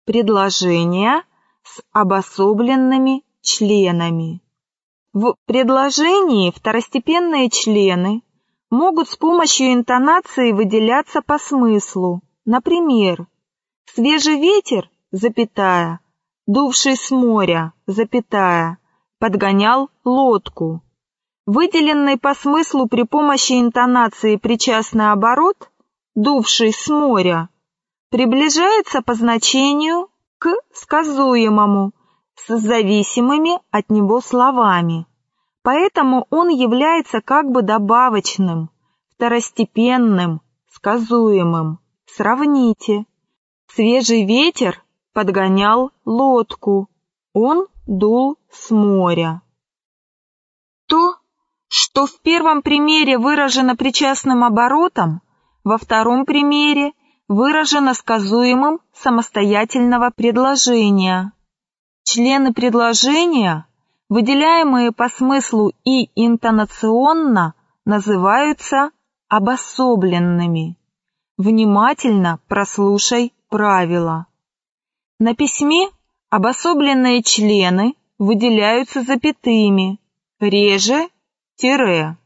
предложения с обособленными членами. В предложении второстепенные члены могут с помощью интонации выделяться по смыслу. Например, свежий ветер, запятая, дувший с моря, запятая, подгонял лодку. Выделенный по смыслу при помощи интонации причастный оборот, дувший с моря, приближается по значению к сказуемому с зависимыми от него словами. Поэтому он является как бы добавочным, второстепенным, сказуемым. Сравните. Свежий ветер подгонял лодку, он дул с моря. То, что в первом примере выражено причастным оборотом, во втором примере выражено сказуемым самостоятельного предложения. Члены предложения, выделяемые по смыслу и интонационно, называются обособленными. Внимательно прослушай правила. На письме обособленные члены выделяются запятыми, реже тире.